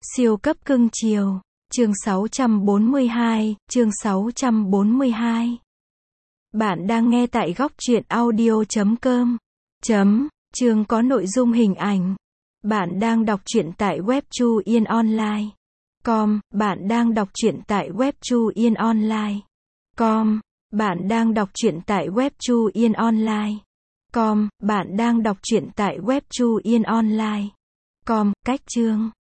Siêu cấp cưng chiều. Chương 642, chương 642. Bạn đang nghe tại góc truyện audio.com. Chương có nội dung hình ảnh. Bạn đang đọc truyện tại web Chu Yên Online. Bạn đang đọc truyện tại web Chu Yên Online. Bạn đang đọc truyện tại web Chu Yên Online. Bạn đang đọc truyện tại web Chu Yên Online. Cách chương.